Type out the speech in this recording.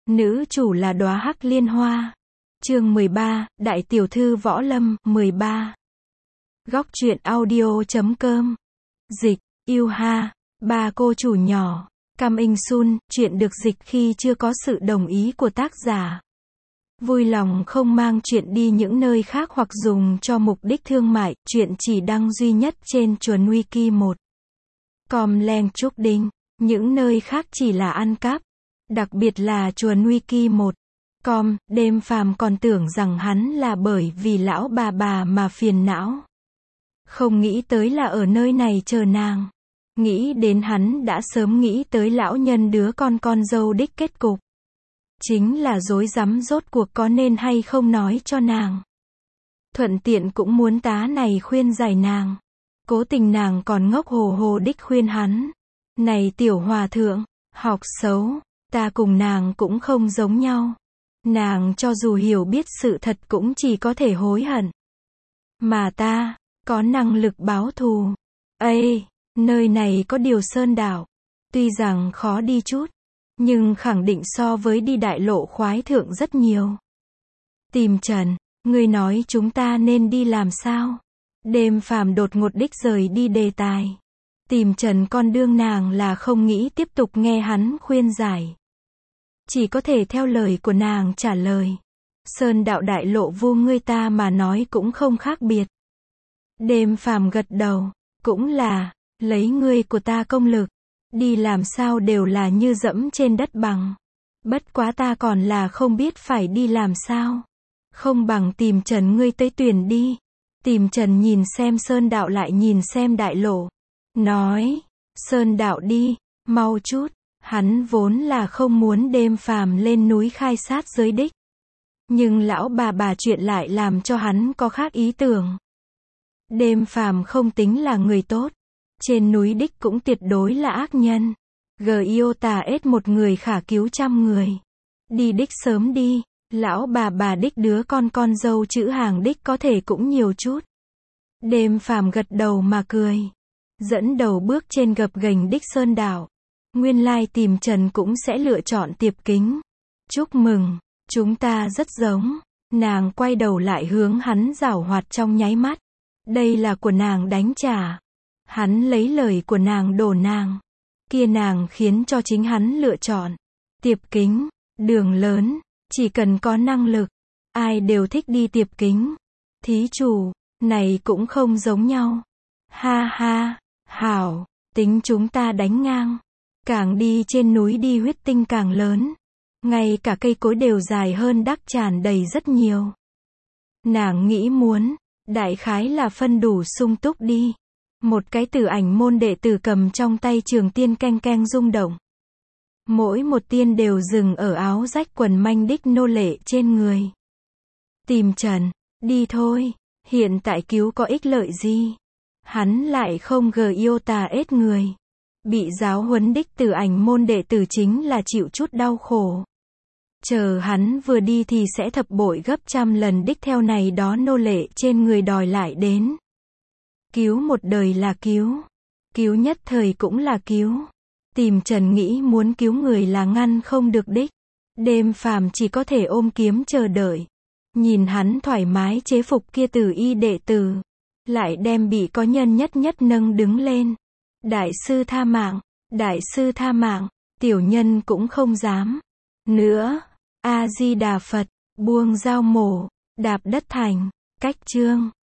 Nữ chủ là đóa hắc liên hoa. Chương 13, Đại tiểu thư võ lâm, 13. Góc truyện audio.com. Dịch, yêu ha, ba cô chủ nhỏ. Cam In Sun, chuyện được dịch khi chưa có sự đồng ý của tác giả. Vui lòng không mang chuyện đi những nơi khác hoặc dùng cho mục đích thương mại, chuyện chỉ đăng duy nhất trên Chuồn Wiki 1. Com Leng Trúc Đinh, những nơi khác chỉ là ăn cắp. Đặc biệt là Chuồn Wiki 1. Com, Đêm Phàm còn tưởng rằng hắn là bởi vì lão bà mà phiền não. Không nghĩ tới là ở nơi này chờ nàng. Nghĩ đến hắn đã sớm nghĩ tới lão nhân đứa con dâu đích kết cục. Chính là rối rắm rốt cuộc có nên hay không nói cho nàng. Thuận tiện cũng muốn tá này khuyên giải nàng. Cố tình nàng còn ngốc hồ hồ đích khuyên hắn. Này tiểu hòa thượng, học xấu, ta cùng nàng cũng không giống nhau. Nàng cho dù hiểu biết sự thật cũng chỉ có thể hối hận. Mà ta, có năng lực báo thù. Ê, nơi này có Điều Sơn đảo. Tuy rằng khó đi chút, nhưng khẳng định so với đi đại lộ khoái thượng rất nhiều. Tìm Trần, ngươi nói chúng ta nên đi làm sao? Đêm Phàm đột ngột đích rời đi đề tài. Tìm Trần con đương nàng là không nghĩ tiếp tục nghe hắn khuyên giải. Chỉ có thể theo lời của nàng trả lời. Sơn đạo đại lộ vô ngươi ta mà nói cũng không khác biệt. Đêm Phàm gật đầu, cũng là, lấy ngươi của ta công lực. Đi làm sao đều là như dẫm trên đất bằng. Bất quá ta còn là không biết phải đi làm sao. Không bằng tìm Trần ngươi tới tuyển đi. Tìm Trần nhìn xem Sơn đạo lại nhìn xem đại lộ. Nói, Sơn đạo đi, mau chút. Hắn vốn là không muốn Đêm Phàm lên núi khai sát giới đích. Nhưng lão bà chuyện lại làm cho hắn có khác ý tưởng. Đêm Phàm không tính là người tốt. Trên núi đích cũng tuyệt đối là ác nhân. Giota ết một người khả cứu trăm người. Đi đích sớm đi. Lão bà đích đứa con dâu chữ hàng đích có thể cũng nhiều chút. Đêm Phàm gật đầu mà cười. Dẫn đầu bước trên gập ghềnh đích sơn đảo. Nguyên lai Tìm Trần cũng sẽ lựa chọn Tiệp Kính. Chúc mừng, chúng ta rất giống. Nàng quay đầu lại hướng hắn giảo hoạt trong nháy mắt. Đây là của nàng đánh trả. Hắn lấy lời của nàng đổ nàng. Kia nàng khiến cho chính hắn lựa chọn. Tiệp Kính, đường lớn, chỉ cần có năng lực. Ai đều thích đi Tiệp Kính. Thí chủ, này cũng không giống nhau. Ha ha, hảo, tính chúng ta đánh ngang. Càng đi trên núi đi huyết tinh càng lớn. Ngay cả cây cối đều dài hơn đắc tràn đầy rất nhiều. Nàng nghĩ muốn, đại khái là phân đủ sung túc đi. Một cái Tử Ảnh môn đệ tử cầm trong tay trường tiên keng rung động. Mỗi một tiên đều dừng ở áo rách quần manh đích nô lệ trên người. Tìm Trần, đi thôi, hiện tại cứu có ích lợi gì? Hắn lại không Giota ết người. Bị giáo huấn đích Tử Ảnh môn đệ tử chính là chịu chút đau khổ. Chờ hắn vừa đi thì sẽ thập bội gấp trăm lần đích theo này đó nô lệ trên người đòi lại đến. Cứu một đời là cứu. Cứu nhất thời cũng là cứu. Tìm Trần nghĩ muốn cứu người là ngăn không được đích. Đêm Phàm chỉ có thể ôm kiếm chờ đợi. Nhìn hắn thoải mái chế phục kia Tử Y đệ tử. Lại đem bị có nhân nhất nâng đứng lên. Đại sư tha mạng, đại sư tha mạng, tiểu nhân cũng không dám. Nữa, A-di-đà Phật, buông dao mổ, đạp đất thành, cách chương.